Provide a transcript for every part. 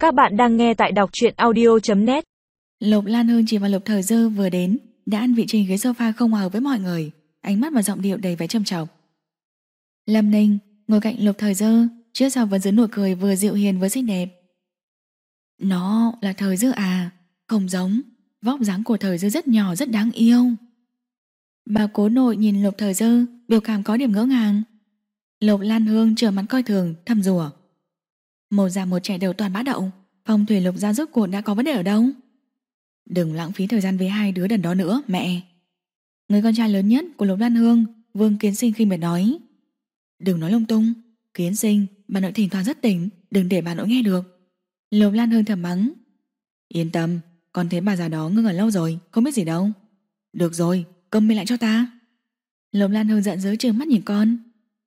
Các bạn đang nghe tại đọc truyện audio.net. Lục Lan Hương chỉ vào Lục Thời Dư vừa đến đã ăn vị trí ghế sofa không hòa với mọi người, ánh mắt và giọng điệu đầy vẻ trầm trọng. Lâm Ninh ngồi cạnh Lục Thời Dư, trước sau vẫn giữ nụ cười vừa dịu hiền vừa xinh đẹp. Nó là Thời Dư à? Không giống, vóc dáng của Thời Dư rất nhỏ rất đáng yêu. Bà cố nội nhìn Lục Thời Dư, biểu cảm có điểm ngỡ ngàng. Lục Lan Hương trở mặt coi thường, thầm rủa. Một già một trẻ đều toàn bá đậu, phong thủy Lục gia rốt cuộc đã có vấn đề ở đâu? Đừng lãng phí thời gian với hai đứa đần đó nữa, mẹ. Người con trai lớn nhất của Lục Lan Hương, Vương Kiến Sinh khinh miệt nói. Đừng nói lung tung, Kiến Sinh, bà nội thỉnh thoảng rất tỉnh, đừng để bà nội nghe được. Lục Lan Hương thầm mắng. Yên tâm, con thấy bà già đó ngưng ở lâu rồi, không biết gì đâu. Được rồi, câm miệng lại cho ta. Lục Lan Hương giận dữ trừng mắt nhìn con.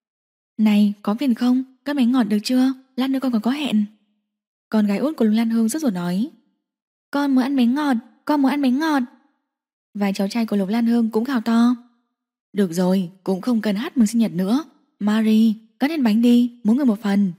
Này, có phiền không? Các bánh ngọt được chưa? Lát nữa con còn có hẹn. Con gái út của Lục Lan Hương rất rồi nói. Con muốn ăn bánh ngọt, con muốn ăn bánh ngọt. Vài cháu trai của Lục Lan Hương cũng gào to. Được rồi, cũng không cần hát mừng sinh nhật nữa. Marie, cắt hết bánh đi, mỗi người một phần.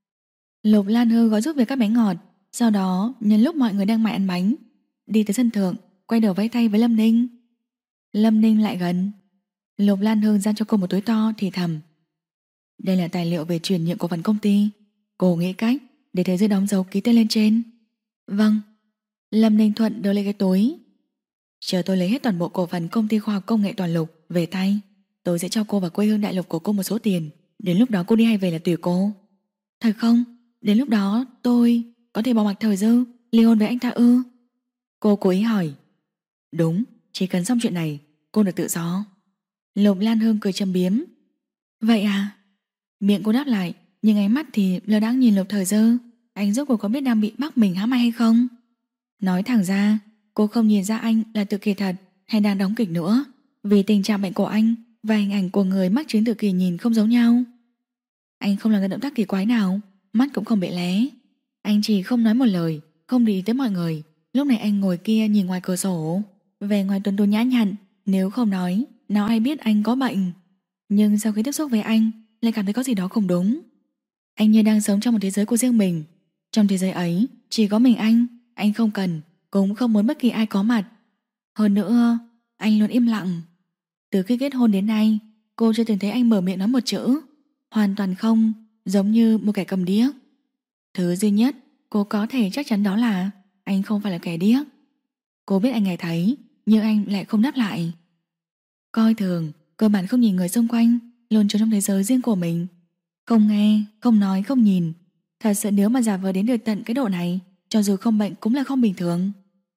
Lục Lan Hương gói giúp việc các bánh ngọt. Sau đó, nhân lúc mọi người đang mải ăn bánh, đi tới sân thượng, quay đầu vẫy tay với Lâm Ninh. Lâm Ninh lại gần. Lục Lan Hương giao cho cô một túi to thì thầm. Đây là tài liệu về chuyển nhượng cổ phần công ty. Cô nghĩ cách để Thời Dư đóng dấu ký tên lên trên. Vâng. Lâm Ninh Thuận đưa lên cái túi. Chờ tôi lấy hết toàn bộ cổ phần công ty khoa học công nghệ Toàn Lục về tay, tôi sẽ cho cô và quê hương đại lục của cô một số tiền. Đến lúc đó cô đi hay về là tùy cô. Thật không? Đến lúc đó tôi có thể bỏ mặc Thời Dư ly hôn với anh ta ư? Cô cố ý hỏi. Đúng, chỉ cần xong chuyện này cô được tự do. Lục Lan Hương cười châm biếm. Vậy à? Miệng cô đáp lại, nhưng ánh mắt thì lơ đãng nhìn Lục Thời Dư. Anh rốt cuộc có biết đang bị bắt mình hãm hay hay không? Nói thẳng ra, cô không nhìn ra anh là tự kỷ thật hay đang đóng kịch nữa, vì tình trạng bệnh của anh và hình ảnh của người mắc chứng tự kỷ nhìn không giống nhau. Anh không làm ra động tác kỳ quái nào, mắt cũng không bị lé. Anh chỉ không nói một lời, không để ý tới mọi người. Lúc này anh ngồi kia nhìn ngoài cửa sổ, vẻ ngoài tuấn tú nhã nhặn, nếu không nói, nào ai biết anh có bệnh. Nhưng sau khi tiếp xúc với anh, lại cảm thấy có gì đó không đúng. Anh như đang sống trong một thế giới của riêng mình. Trong thế giới ấy, chỉ có mình anh không cần, cũng không muốn bất kỳ ai có mặt. Hơn nữa, anh luôn im lặng. Từ khi kết hôn đến nay, cô chưa từng thấy anh mở miệng nói một chữ. Hoàn toàn không, giống như một kẻ cầm điếc. Thứ duy nhất cô có thể chắc chắn đó là anh không phải là kẻ điếc. Cô biết anh nghe thấy, nhưng anh lại không đáp lại. Coi thường, cơ bản không nhìn người xung quanh, luôn trốn trong thế giới riêng của mình. Không nghe, không nói, không nhìn. Thật sự nếu mà giả vờ đến được tận cái độ này, cho dù không bệnh cũng là không bình thường.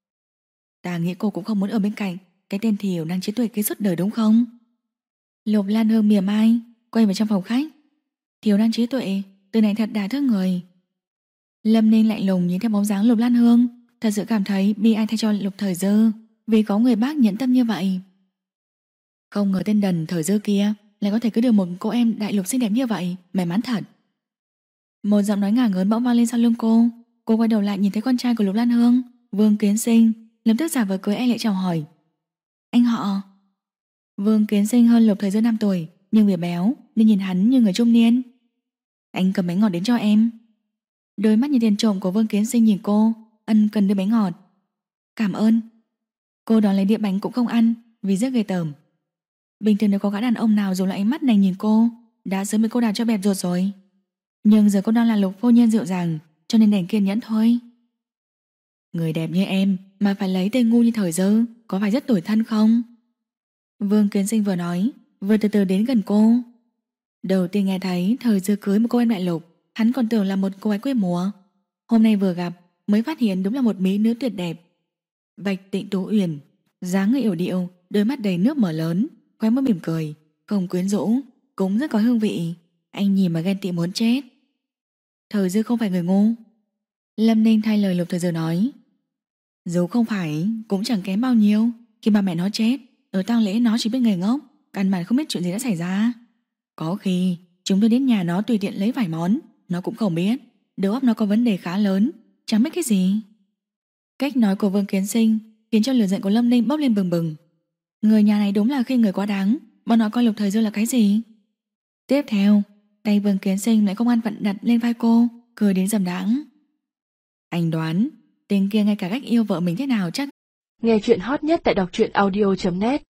Ta nghĩ cô cũng không muốn ở bên cạnh cái tên thiểu đang trí tuệ kia suốt đời đúng không? Lục Lan Hương mỉa mai quay vào trong phòng khách. Thiểu năng trí tuệ, từ này thật đả thương người. Lâm Ninh lạnh lùng nhìn theo bóng dáng Lục Lan Hương, thật sự cảm thấy bi ai thay cho Lục Thời Dư, vì có người bác nhẫn tâm như vậy. Không ngờ tên đần Thời Dư kia lại có thể cưới được một cô em đại lục xinh đẹp như vậy, may mắn thật. Một giọng nói ngả ngớn bỗng vang lên sau lưng cô. Cô quay đầu lại nhìn thấy con trai của Lục Lan Hương, Vương Kiến Sinh, lập tức giả vờ cười e lệ chào hỏi. Anh họ. Vương Kiến Sinh hơn Lục Thời Dư 5 tuổi, nhưng vì béo nên nhìn hắn như người trung niên. Anh cầm bánh ngọt đến cho em. Đôi mắt như tiền trộm của Vương Kiến Sinh nhìn cô, ân cần đưa bánh ngọt. Cảm ơn. Cô đón lấy đĩa bánh cũng không ăn, vì rất ghê tởm. Bình thường nếu có gã đàn ông nào dùng loại ánh mắt này nhìn cô, đã sớm bị cô đạp cho bẹp ruột rồi. Nhưng giờ cô đang là Lục phu nhân dịu dàng, cho nên đành kiên nhẫn thôi. Người đẹp như em mà phải lấy tên ngu như Thời Dư, có phải rất tủi thân không? Vương Kiến Sinh vừa nói, vừa từ từ đến gần cô. Đầu tiên nghe thấy Thời Dư cưới một cô em đại lục, hắn còn tưởng là một cô gái quê mùa. Hôm nay vừa gặp mới phát hiện đúng là một mỹ nữ tuyệt đẹp. Bạch Tịnh Tú Uyển, dáng người yểu điệu, đôi mắt đầy nước mở lớn, khóe môi mỉm cười, không quyến rũ, cũng rất có hương vị. Anh nhìn mà ghen tị muốn chết. Thời Dư không phải người ngu. Lâm Ninh thay lời Lục Thời Dư nói. Dù không phải, cũng chẳng kém bao nhiêu. Khi ba mẹ nó chết, ở tang lễ nó chỉ biết ngây ngốc, căn bản không biết chuyện gì đã xảy ra. Có khi chúng tôi đến nhà nó tùy tiện lấy vài món, nó cũng không biết. Đầu óc nó có vấn đề khá lớn, chẳng biết cái gì. Cách nói của Vương Kiến Sinh khiến cho lửa giận của Lâm Ninh bốc lên bừng bừng. Người nhà này đúng là khi người quá đáng. Bọn nó coi Lục Thời Dư là cái gì? Tiếp theo, tay Vương Kiến Sinh lại không an phận đặt lên vai cô, cười đến dầm đãng. Anh đoán tên kia ngay cả cách yêu vợ mình thế nào chắc. Nghe chuyện hot nhất tại đọc truyện audio.net